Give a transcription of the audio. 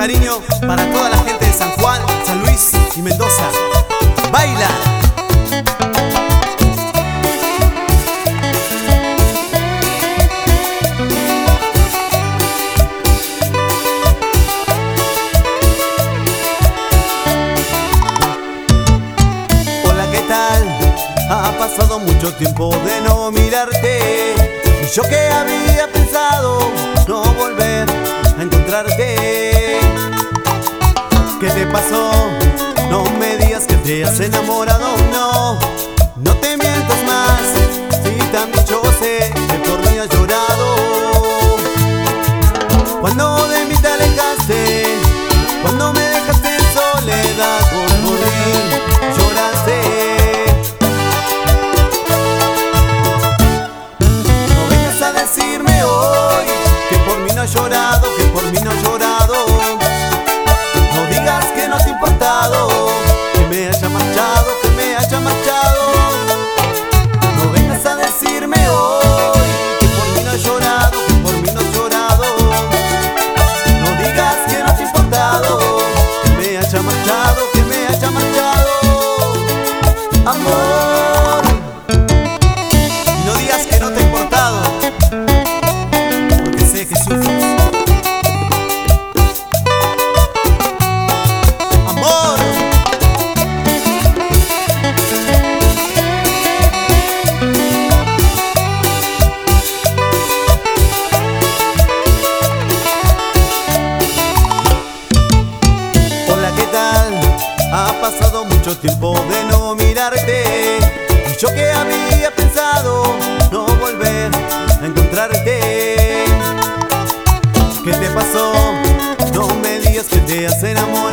cariño para toda la gente de San Juan, San Luis y Mendoza. ¡Baila! Hola, ¿qué tal? Ha pasado mucho tiempo de no mirarte, y yo que había pensado no volver a encontrarte. ¿Qué te pasó? No me digas que te has enamorado, no. No te mientas más, si también yo sé que por mí has llorado. Cuando de mí te alejaste, cuando me dejaste en soledad, por mí lloraste. No vengas a decirme hoy que por mí no has llorado, que por mí no has llorado. No digas que no te ha importado, que me haya marchado, que me haya marchado. No vengas a decirme hoy que por mí no has llorado, que por mí no has llorado. No digas que no te ha importado, que me haya marchado, que me haya marchado. Amor, no digas que no te ha importado, porque sé que sufres. Ha pasado mucho tiempo de no mirarte, y yo que había pensado no volver a encontrarte. ¿Qué te pasó? No me digas que te has enamorado.